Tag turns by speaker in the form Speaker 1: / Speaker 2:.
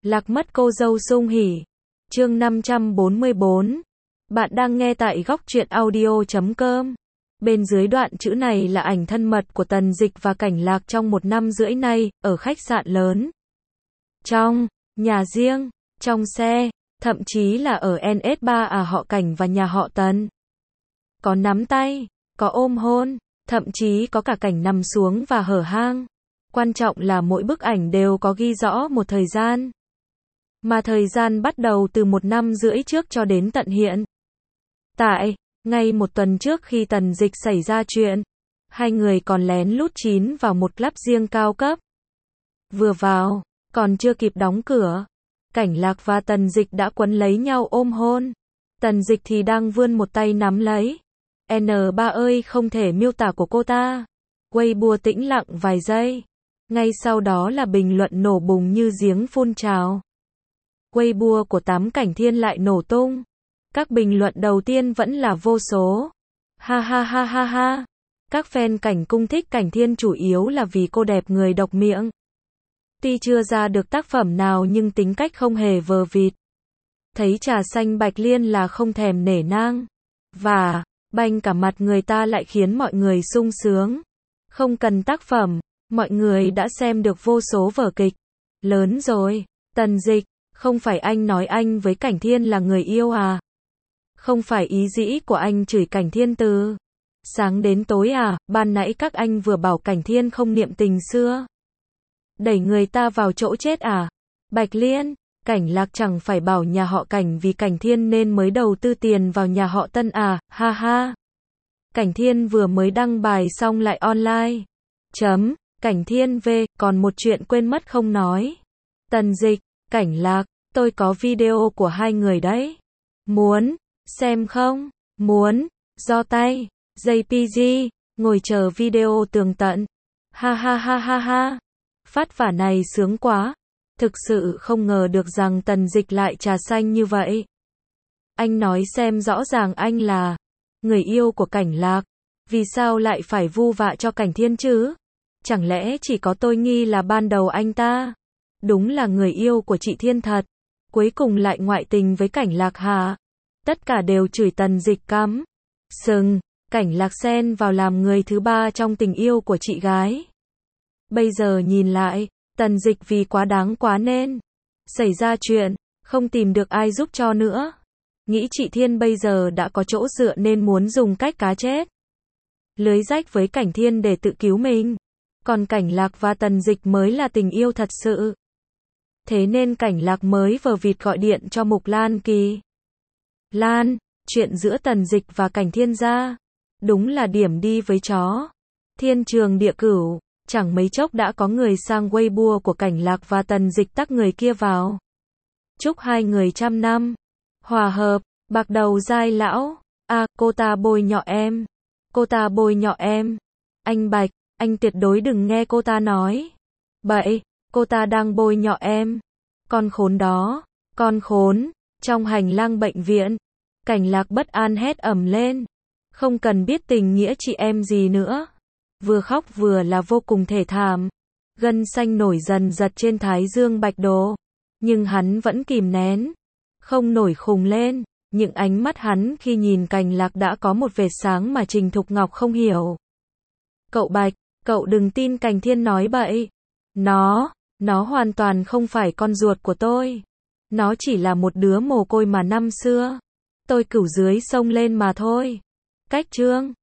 Speaker 1: Lạc mất cô dâu sung hỉ. Chương 544. Bạn đang nghe tại góc truyện audio.com. Bên dưới đoạn chữ này là ảnh thân mật của Tần Dịch và Cảnh Lạc trong 1 năm rưỡi nay, ở khách sạn lớn. Trong nhà riêng, trong xe, thậm chí là ở NS3 họ Cảnh và nhà họ Tần. Có nắm tay, có ôm hôn, thậm chí có cả cảnh nằm xuống và hở hang. Quan trọng là mỗi bức ảnh đều có ghi rõ một thời gian. Mà thời gian bắt đầu từ 1 năm rưỡi trước cho đến tận hiện tại, ngay 1 tuần trước khi Tần Dịch xảy ra chuyện, hai người còn lén lút chín vào một club riêng cao cấp. Vừa vào, còn chưa kịp đóng cửa, Cảnh Lạc và Tần Dịch đã quấn lấy nhau ôm hôn. Tần Dịch thì đang vươn một tay nắm lấy. N3 ơi, không thể miêu tả của cô ta. Weibo tĩnh lặng vài giây. Ngay sau đó là bình luận nổ bùng như giếng phun trào. Weibo của Tám Cảnh Thiên lại nổ tung. Các bình luận đầu tiên vẫn là vô số. Ha ha ha ha ha. Các fan Cảnh cung thích Cảnh Thiên chủ yếu là vì cô đẹp người độc miệng. Tuy chưa ra được tác phẩm nào nhưng tính cách không hề vờ vịt. Thấy trà xanh Bạch Liên là không thèm nể nang. Và banh cả mặt người ta lại khiến mọi người sung sướng. Không cần tác phẩm, mọi người đã xem được vô số vở kịch. Lớn rồi, Tần Dịch, không phải anh nói anh với Cảnh Thiên là người yêu à? Không phải ý dĩ của anh chửi Cảnh Thiên từ sáng đến tối à? Ban nãy các anh vừa bảo Cảnh Thiên không niệm tình xưa. Đẩy người ta vào chỗ chết à? Bạch Liên, Cảnh Lạc chẳng phải bảo nhà họ Cảnh vì Cảnh Thiên nên mới đầu tư tiền vào nhà họ Tân à? Ha ha. Cảnh Thiên vừa mới đăng bài xong lại online. Cảnh Thiên về, còn một chuyện quên mất không nói. Tần Dịch, Cảnh Lạc, tôi có video của hai người đấy. Muốn xem không? Muốn, do tay, JPG, ngồi chờ video tường tận. Ha ha ha ha ha. Phát vả này sướng quá. Thực sự không ngờ được rằng Tần Dịch lại trà xanh như vậy. Anh nói xem rõ ràng anh là người yêu của Cảnh Lạc. Vì sao lại phải vu vạ cho Cảnh Thiên chứ? Chẳng lẽ chỉ có tôi nghi là ban đầu anh ta đúng là người yêu của chị Thiên thật, cuối cùng lại ngoại tình với Cảnh Lạc hả? Tất cả đều chửi Tần Dịch cắm sừng, Cảnh Lạc xen vào làm người thứ ba trong tình yêu của chị gái. Bây giờ nhìn lại, Tần Dịch vì quá đáng quá nên xảy ra chuyện, không tìm được ai giúp cho nữa. Nghĩ chị Thiên bây giờ đã có chỗ dựa nên muốn dùng cách cá chết lưới rách với Cảnh Thiên để tự cứu mình. Còn Cảnh Lạc và Tần Dịch mới là tình yêu thật sự. Thế nên Cảnh Lạc mới vờ vịt gọi điện cho Mục Lan Kỳ. Lan, chuyện giữa Tần Dịch và Cảnh Thiên ra, đúng là điểm đi với chó. Thiên trường địa cửu, chẳng mấy chốc đã có người sang Weibo của Cảnh Lạc và Tần Dịch tag người kia vào. Chúc hai người 100 năm hòa hợp, bạc đầu dai lão. Cô ta bôi nhọ em. Cô ta bôi nhọ em. Anh Bạch, anh tuyệt đối đừng nghe cô ta nói bậy, cô ta đang bôi nhọ em. Con khốn đó, con khốn. Trong hành lang bệnh viện, Cảnh Lạc bất an hét ầm lên. Không cần biết tình nghĩa chị em gì nữa. Vừa khóc vừa là vô cùng thê thảm. Gân xanh nổi dần giật trên thái dương Bạch Đồ. Nhưng hắn vẫn kìm nén. Không nổi khùng lên. Những ánh mắt hắn khi nhìn Cảnh Lạc đã có một vệt sáng mà Trình Thục Ngọc không hiểu. Cậu Bạch, cậu đừng tin Cảnh Thiên nói bậy. Nó hoàn toàn không phải con ruột của tôi. Nó chỉ là một đứa mồ côi mà năm xưa tôi cửu dưới sông lên mà thôi. Cách chương